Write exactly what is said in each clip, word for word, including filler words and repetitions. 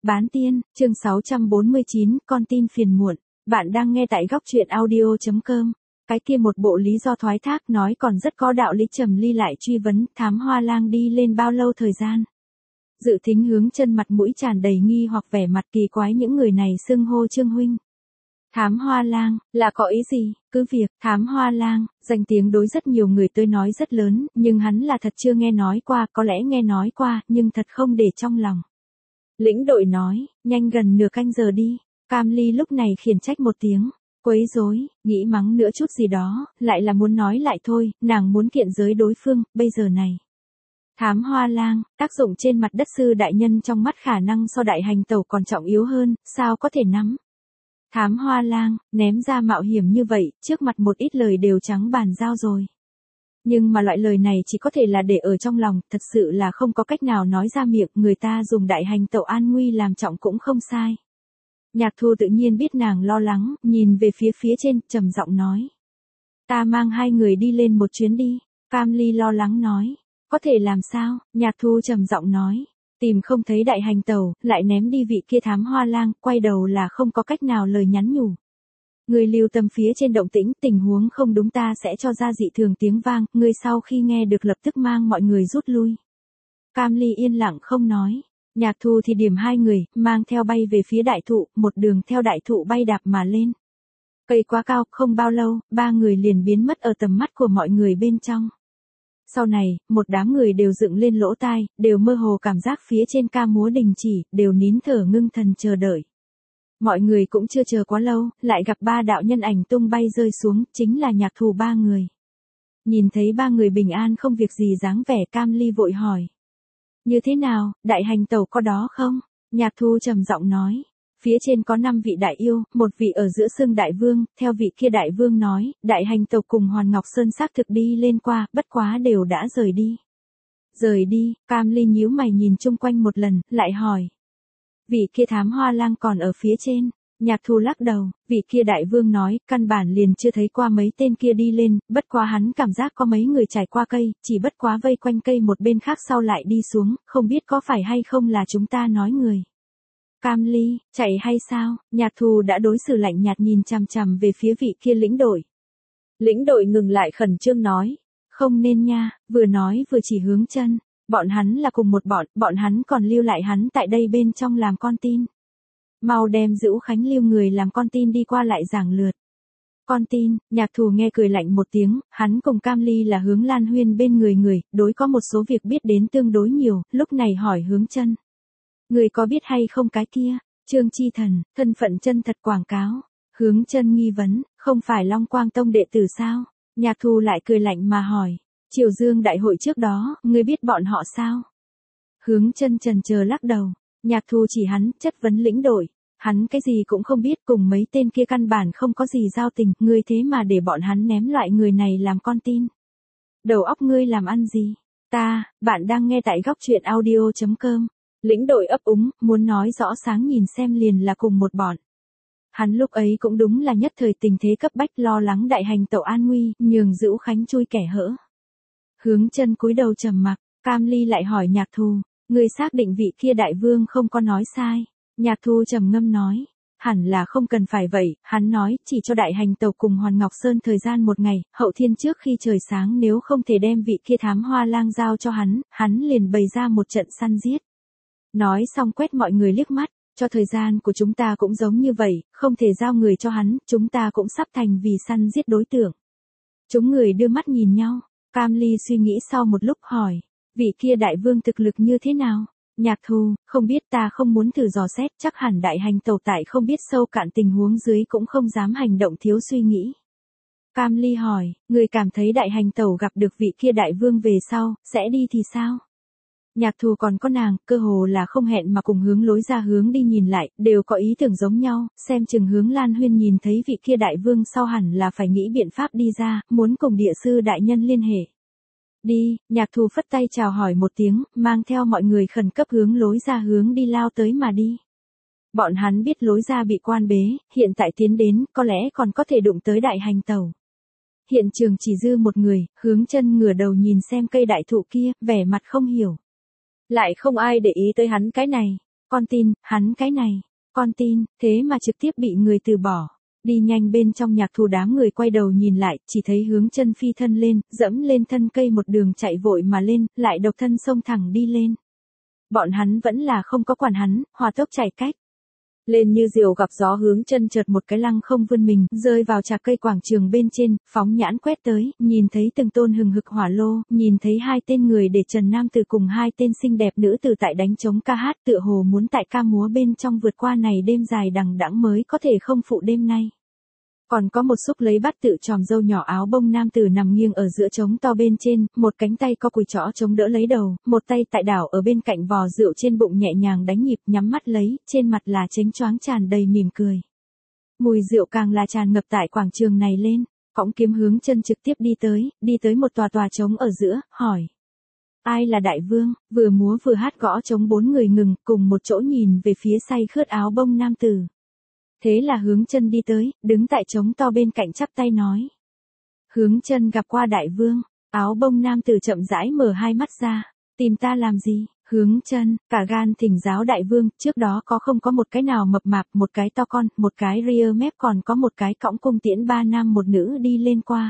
Bán tiên, chương sáu trăm bốn mươi chín, con tin phiền muộn. Bạn đang nghe tại góc truyện audio chấm com. Cái kia một bộ lý do thoái thác nói còn rất có đạo lý. Trầm Ly lại truy vấn, Thám Hoa Lang đi lên bao lâu thời gian? Dự Thính hướng chân mặt mũi tràn đầy nghi hoặc vẻ mặt kỳ quái những người này xưng hô Trương huynh. Thám Hoa Lang, là có ý gì? Cứ việc, Thám Hoa Lang, danh tiếng đối rất nhiều người tôi nói rất lớn, nhưng hắn là thật chưa nghe nói qua, có lẽ nghe nói qua, nhưng thật không để trong lòng. Lĩnh đội nói, nhanh gần nửa canh giờ đi. Cam Ly lúc này khiển trách một tiếng, quấy rối, nghĩ mắng nữa chút gì đó, lại là muốn nói lại thôi, nàng muốn kiện giới đối phương, bây giờ này. Thám Hoa Lang, tác dụng trên mặt đất sư đại nhân trong mắt khả năng so đại hành tẩu còn trọng yếu hơn, sao có thể nắm. Thám Hoa Lang, ném ra mạo hiểm như vậy, trước mặt một ít lời đều trắng bàn giao rồi. Nhưng mà loại lời này chỉ có thể là để ở trong lòng, thật sự là không có cách nào nói ra miệng, người ta dùng đại hành tẩu an nguy làm trọng cũng không sai. Nhạc Thu tự nhiên biết nàng lo lắng, nhìn về phía phía trên, trầm giọng nói. Ta mang hai người đi lên một chuyến đi. Cam Ly lo lắng nói. Có thể làm sao? Nhạc Thu trầm giọng nói. Tìm không thấy đại hành tẩu, lại ném đi vị kia Thám Hoa Lang, quay đầu là không có cách nào lời nhắn nhủ. Người lưu tâm phía trên động tĩnh, tình huống không đúng ta sẽ cho ra dị thường tiếng vang, người sau khi nghe được lập tức mang mọi người rút lui. Cam Ly yên lặng không nói. Nhạc Thu thì điểm hai người, mang theo bay về phía đại thụ, một đường theo đại thụ bay đạp mà lên. Cây quá cao, không bao lâu, ba người liền biến mất ở tầm mắt của mọi người bên trong. Sau này, một đám người đều dựng lên lỗ tai, đều mơ hồ cảm giác phía trên ca múa đình chỉ, đều nín thở ngưng thần chờ đợi. Mọi người cũng chưa chờ quá lâu, lại gặp ba đạo nhân ảnh tung bay rơi xuống, chính là Nhạc Thù ba người. Nhìn thấy ba người bình an không việc gì dáng vẻ, Cam Ly vội hỏi. Như thế nào, đại hành tẩu có đó không? Nhạc Thu trầm giọng nói. Phía trên có năm vị đại yêu, một vị ở giữa xưng đại vương, theo vị kia đại vương nói, đại hành tẩu cùng Hoàn Ngọc Sơn xác thực đi lên qua, bất quá đều đã rời đi. Rời đi, Cam Ly nhíu mày nhìn chung quanh một lần, lại hỏi. Vị kia Thám Hoa Lang còn ở phía trên. Nhạc Thu lắc đầu, vị kia đại vương nói, căn bản liền chưa thấy qua mấy tên kia đi lên, bất quá hắn cảm giác có mấy người trải qua cây, chỉ bất quá vây quanh cây một bên khác sau lại đi xuống, không biết có phải hay không là chúng ta nói người. Cam Ly, chạy hay sao? Nhạc Thu đã đối xử lạnh nhạt nhìn chằm chằm về phía vị kia lĩnh đội. Lĩnh đội ngừng lại khẩn trương nói, không nên nha, vừa nói vừa chỉ hướng chân, bọn hắn là cùng một bọn, bọn hắn còn lưu lại hắn tại đây bên trong làm con tin. Mau đem Dữu Khánh lưu người làm con tin đi qua lại giảng lượt. Con tin, Nhạc Thù nghe cười lạnh một tiếng, hắn cùng Cam Ly là hướng Lan Huyên bên người người, đối có một số việc biết đến tương đối nhiều, lúc này hỏi hướng chân. Người có biết hay không cái kia, Trương Chi Thần, thân phận chân thật quảng cáo. Hướng chân nghi vấn, không phải Long Quang Tông đệ tử sao? Nhạc Thù lại cười lạnh mà hỏi, Triều Dương đại hội trước đó, người biết bọn họ sao? Hướng chân trần chờ lắc đầu, Nhạc Thù chỉ hắn, chất vấn lĩnh đội. Hắn cái gì cũng không biết, cùng mấy tên kia căn bản không có gì giao tình, ngươi thế mà để bọn hắn ném loại người này làm con tin. Đầu óc ngươi làm ăn gì? Ta, bạn đang nghe tại góc truyện audio chấm com. Lĩnh đội ấp úng, muốn nói rõ sáng nhìn xem liền là cùng một bọn. Hắn lúc ấy cũng đúng là nhất thời tình thế cấp bách lo lắng đại hành tẩu an nguy, nhường Dữu Khánh chui kẻ hỡ. Hướng chân cúi đầu trầm mặc, Cam Ly lại hỏi Nhạc Thù, ngươi xác định vị kia đại vương không có nói sai. Nhạc Thu trầm ngâm nói, hẳn là không cần phải vậy, hắn nói, chỉ cho đại hành tẩu cùng Hoàn Ngọc Sơn thời gian một ngày, hậu thiên trước khi trời sáng nếu không thể đem vị kia Thám Hoa Lang giao cho hắn, hắn liền bày ra một trận săn giết. Nói xong quét mọi người liếc mắt, cho thời gian của chúng ta cũng giống như vậy, không thể giao người cho hắn, chúng ta cũng sắp thành vì săn giết đối tượng. Chúng người đưa mắt nhìn nhau, Cam Ly suy nghĩ sau một lúc hỏi, vị kia đại vương thực lực như thế nào? Nhạc Thu, không biết, ta không muốn thử dò xét, chắc hẳn đại hành tẩu tại không biết sâu cạn tình huống dưới cũng không dám hành động thiếu suy nghĩ. Cam Ly hỏi, người cảm thấy đại hành tẩu gặp được vị kia đại vương về sau, sẽ đi thì sao? Nhạc Thu còn có nàng, cơ hồ là không hẹn mà cùng hướng lối ra hướng đi nhìn lại, đều có ý tưởng giống nhau, xem chừng hướng Lan Huyên nhìn thấy vị kia đại vương sau hẳn là phải nghĩ biện pháp đi ra, muốn cùng địa sư đại nhân liên hệ. Đi, Nhạc Thù phất tay chào hỏi một tiếng, mang theo mọi người khẩn cấp hướng lối ra hướng đi lao tới mà đi. Bọn hắn biết lối ra bị quan bế, hiện tại tiến đến, có lẽ còn có thể đụng tới đại hành tẩu. Hiện trường chỉ dư một người, hướng chân ngửa đầu nhìn xem cây đại thụ kia, vẻ mặt không hiểu. Lại không ai để ý tới hắn cái này. Con tin, hắn cái này, con tin, thế mà trực tiếp bị người từ bỏ. Đi nhanh bên trong nhạc thù đám người quay đầu nhìn lại, chỉ thấy Hướng Chân phi thân lên, dẫm lên thân cây một đường chạy vội mà lên, lại độc thân xông thẳng đi lên. Bọn hắn vẫn là không có quản hắn, hòa tốc chạy cách. Lên như diều gặp gió Hướng Chân chợt một cái lăng không vươn mình, rơi vào trạc cây quảng trường bên trên, phóng nhãn quét tới, nhìn thấy từng tôn hừng hực hỏa lô, nhìn thấy hai tên người để trần nam tử cùng hai tên xinh đẹp nữ tử tại đánh trống ca hát, tựa hồ muốn tại ca múa bên trong vượt qua này đêm dài đằng đẵng mới có thể không phụ đêm nay. Còn có một xúc lấy bắt tự tròm râu nhỏ áo bông nam tử nằm nghiêng ở giữa trống to bên trên, một cánh tay có cùi chõ chống đỡ lấy đầu, một tay tại đảo ở bên cạnh vò rượu trên bụng nhẹ nhàng đánh nhịp, nhắm mắt lấy, trên mặt là chếnh choáng tràn đầy mỉm cười. Mùi rượu càng là tràn ngập tại quảng trường này lên, cõng kiếm Hướng Chân trực tiếp đi tới, đi tới một tòa tòa trống ở giữa, hỏi. Ai là đại vương? Vừa múa vừa hát gõ trống bốn người ngừng, cùng một chỗ nhìn về phía say khướt áo bông nam tử. Thế là Hướng Chân đi tới, đứng tại trống to bên cạnh chắp tay nói. Hướng Chân gặp qua đại vương, áo bông nam tử chậm rãi mở hai mắt ra, tìm ta làm gì? Hướng Chân, cả gan thỉnh giáo đại vương, trước đó có không có một cái nào mập mạp, một cái to con, một cái ria mép còn có một cái cõng cung tiễn ba nam một nữ đi lên qua.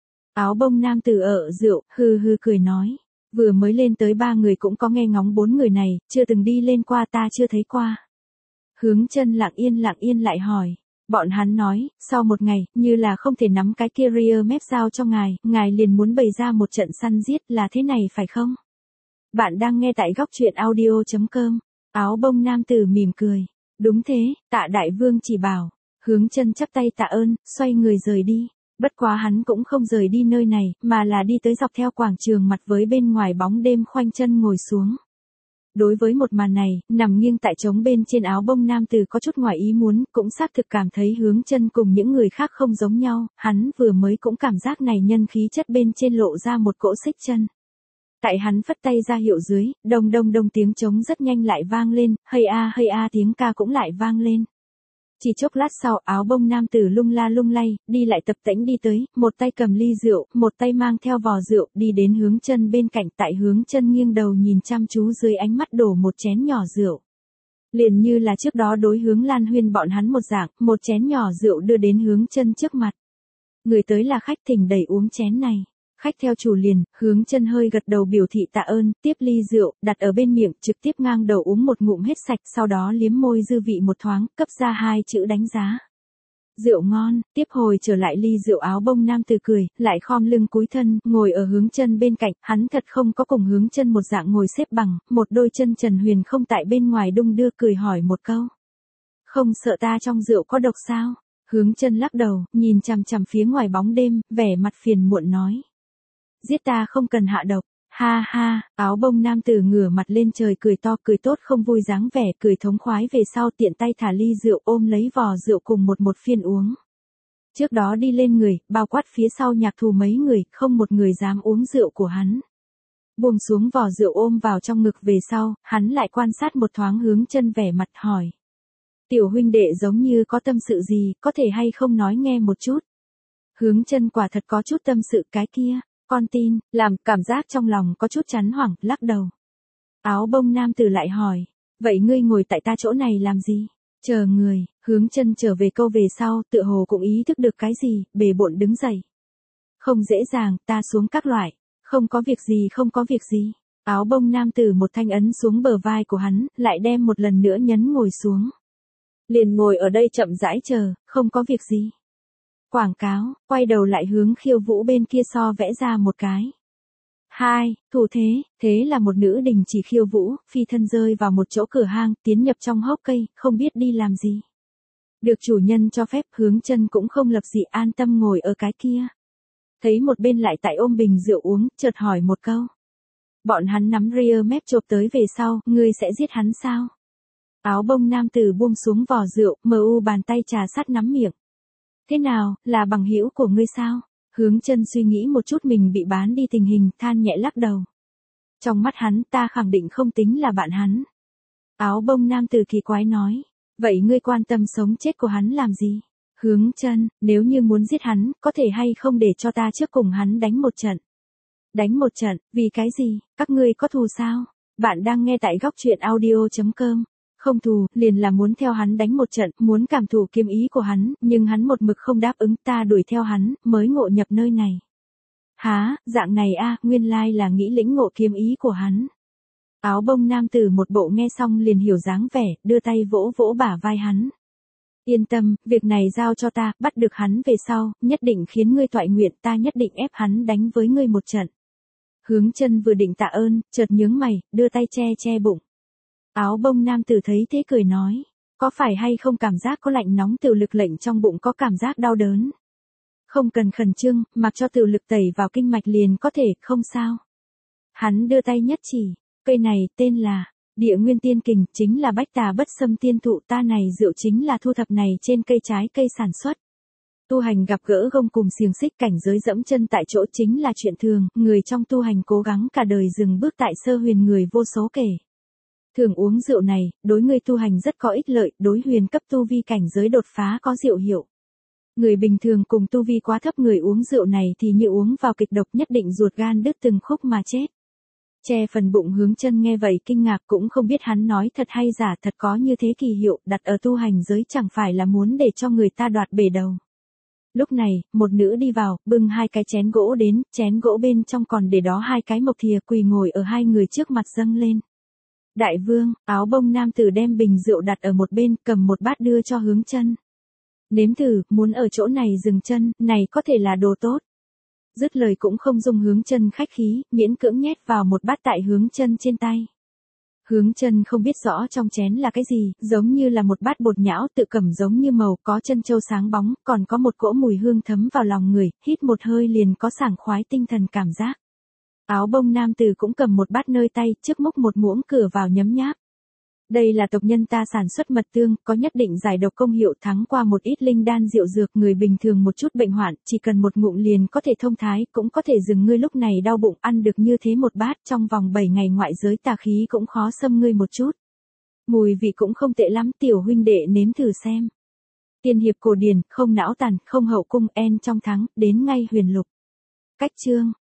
Áo bông nam tử ở rượu, hừ hừ cười nói, vừa mới lên tới ba người cũng có nghe ngóng bốn người này, chưa từng đi lên qua ta chưa thấy qua. Hướng Chân lặng yên lặng yên lại hỏi. Bọn hắn nói, sau một ngày, như là không thể nắm cái kia ria mép giao cho ngài, ngài liền muốn bày ra một trận săn giết là thế này phải không? Bạn đang nghe tại góc truyện audio chấm com. Áo bông nam tử mỉm cười. Đúng thế, tạ đại vương chỉ bảo. Hướng Chân chắp tay tạ ơn, xoay người rời đi. Bất quá hắn cũng không rời đi nơi này, mà là đi tới dọc theo quảng trường mặt với bên ngoài bóng đêm khoanh chân ngồi xuống. Đối với một màn này, nằm nghiêng tại trống bên trên áo bông nam tử có chút ngoài ý muốn, cũng xác thực cảm thấy Hướng Chân cùng những người khác không giống nhau, hắn vừa mới cũng cảm giác này nhân khí chất bên trên lộ ra một cỗ xích chân. Tại hắn phất tay ra hiệu dưới, đông đông đông tiếng trống rất nhanh lại vang lên, hây a hây a tiếng ca cũng lại vang lên. Chỉ chốc lát sau, áo bông nam tử lung la lung lay, đi lại tập tễnh đi tới, một tay cầm ly rượu, một tay mang theo vò rượu, đi đến Hướng Chân bên cạnh, tại Hướng Chân nghiêng đầu nhìn chăm chú dưới ánh mắt đổ một chén nhỏ rượu. Liền như là trước đó đối Hướng Lan Huyên bọn hắn một dạng, một chén nhỏ rượu đưa đến Hướng Chân trước mặt. Người tới là khách thỉnh đẩy uống chén này. Khách theo chủ liền, Hướng Chân hơi gật đầu biểu thị tạ ơn, tiếp ly rượu, đặt ở bên miệng, trực tiếp ngang đầu uống một ngụm hết sạch, sau đó liếm môi dư vị một thoáng, cấp ra hai chữ đánh giá. Rượu ngon, tiếp hồi trở lại ly rượu áo bông nam tử cười, lại khom lưng cúi thân, ngồi ở Hướng Chân bên cạnh, hắn thật không có cùng Hướng Chân một dạng ngồi xếp bằng, một đôi chân trần huyền không tại bên ngoài đung đưa cười hỏi một câu. Không sợ ta trong rượu có độc sao? Hướng Chân lắc đầu, nhìn chằm chằm phía ngoài bóng đêm, vẻ mặt phiền muộn nói. Giết ta không cần hạ độc, ha ha, áo bông nam tử ngửa mặt lên trời cười to cười tốt không vui dáng vẻ cười thống khoái về sau tiện tay thả ly rượu ôm lấy vò rượu cùng một một phiên uống. Trước đó đi lên người, bao quát phía sau nhạc thù mấy người, không một người dám uống rượu của hắn. Buông xuống vò rượu ôm vào trong ngực về sau, hắn lại quan sát một thoáng Hướng Chân vẻ mặt hỏi. Tiểu huynh đệ giống như có tâm sự gì, có thể hay không nói nghe một chút. Hướng Chân quả thật có chút tâm sự cái kia. Con tin, làm, cảm giác trong lòng có chút chán hoảng, lắc đầu. Áo bông nam tử lại hỏi, vậy ngươi ngồi tại ta chỗ này làm gì? Chờ người, Hướng Chân trở về câu về sau, tựa hồ cũng ý thức được cái gì, bề bộn đứng dậy. Không dễ dàng, ta xuống các loại, không có việc gì không có việc gì. Áo bông nam tử một thanh ấn xuống bờ vai của hắn, lại đem một lần nữa nhấn ngồi xuống. Liền ngồi ở đây chậm rãi chờ, không có việc gì. Quảng cáo, quay đầu lại hướng Khiêu Vũ bên kia so vẽ ra một cái. Hai, thủ thế, thế là một nữ đình chỉ khiêu vũ, phi thân rơi vào một chỗ cửa hang, tiến nhập trong hốc cây, không biết đi làm gì. Được chủ nhân cho phép Hướng Chân cũng không lập dị an tâm ngồi ở cái kia. Thấy một bên lại tại ôm bình rượu uống, chợt hỏi một câu. Bọn hắn nắm ria mép chộp tới về sau, ngươi sẽ giết hắn sao? Áo bông nam tử buông xuống vò rượu, mờ u bàn tay trà sát nắm miệng. Thế nào, là bằng hữu của ngươi sao? Hướng Chân suy nghĩ một chút mình bị bán đi tình hình, than nhẹ lắc đầu. Trong mắt hắn, ta khẳng định không tính là bạn hắn. Áo bông nam tử kỳ quái nói, vậy ngươi quan tâm sống chết của hắn làm gì? Hướng Chân, nếu như muốn giết hắn, có thể hay không để cho ta trước cùng hắn đánh một trận? Đánh một trận, vì cái gì, các ngươi có thù sao? Bạn đang nghe tại góc truyện audio chấm com. Không thù, liền là muốn theo hắn đánh một trận, muốn cảm thụ kiếm ý của hắn, nhưng hắn một mực không đáp ứng, ta đuổi theo hắn, mới ngộ nhập nơi này. Há, dạng này a, nguyên lai là nghĩ lĩnh ngộ kiếm ý của hắn. Áo bông nam tử một bộ nghe xong liền hiểu dáng vẻ, đưa tay vỗ vỗ bả vai hắn. Yên tâm, việc này giao cho ta, bắt được hắn về sau, nhất định khiến ngươi toại nguyện, ta nhất định ép hắn đánh với ngươi một trận. Hướng Chân vừa định tạ ơn, chợt nhướng mày, đưa tay che che bụng. Áo bông nam tử thấy thế cười nói, có phải hay không cảm giác có lạnh nóng tiểu lực lệnh trong bụng có cảm giác đau đớn? Không cần khẩn trương, mặc cho tiểu lực tẩy vào kinh mạch liền có thể, không sao. Hắn đưa tay nhất chỉ, cây này tên là Địa Nguyên Tiên Kình, chính là bách tà bất xâm tiên thụ, ta này rượu chính là thu thập này trên cây trái cây sản xuất. Tu hành gặp gỡ gông cùng xiềng xích, cảnh giới dẫm chân tại chỗ chính là chuyện thường, người trong tu hành cố gắng cả đời dừng bước tại sơ huyền người vô số kể. Thường uống rượu này, đối người tu hành rất có ích lợi, đối huyền cấp tu vi cảnh giới đột phá có diệu hiệu. Người bình thường cùng tu vi quá thấp người uống rượu này thì như uống vào kịch độc, nhất định ruột gan đứt từng khúc mà chết. Che phần bụng Hướng Chân nghe vậy kinh ngạc, cũng không biết hắn nói thật hay giả, thật có như thế kỳ hiệu, đặt ở tu hành giới chẳng phải là muốn để cho người ta đoạt bể đầu. Lúc này, một nữ đi vào, bưng hai cái chén gỗ đến, chén gỗ bên trong còn để đó hai cái mộc thìa, quỳ ngồi ở hai người trước mặt dâng lên. Đại vương, áo bông nam tử đem bình rượu đặt ở một bên, cầm một bát đưa cho Hướng Chân. Nếm thử, muốn ở chỗ này dừng chân, này có thể là đồ tốt. Dứt lời cũng không dung Hướng Chân khách khí, miễn cưỡng nhét vào một bát tại Hướng Chân trên tay. Hướng Chân không biết rõ trong chén là cái gì, giống như là một bát bột nhão tự cầm giống như màu, có chân châu sáng bóng, còn có một cỗ mùi hương thấm vào lòng người, hít một hơi liền có sảng khoái tinh thần cảm giác. Áo bông nam tử cũng cầm một bát nơi tay, trước múc một muỗng cửa vào nhấm nháp. Đây là tộc nhân ta sản xuất mật tương, có nhất định giải độc công hiệu, thắng qua một ít linh đan rượu dược, người bình thường một chút bệnh hoạn, chỉ cần một ngụm liền có thể thông thái, cũng có thể dừng ngươi lúc này đau bụng, ăn được như thế một bát, trong vòng bảy ngày ngoại giới tà khí cũng khó xâm ngươi một chút. Mùi vị cũng không tệ lắm, tiểu huynh đệ nếm thử xem. Tiên hiệp cổ điển, không não tàn, không hậu cung, en trong thắng, đến ngay huyền lục. Cách chương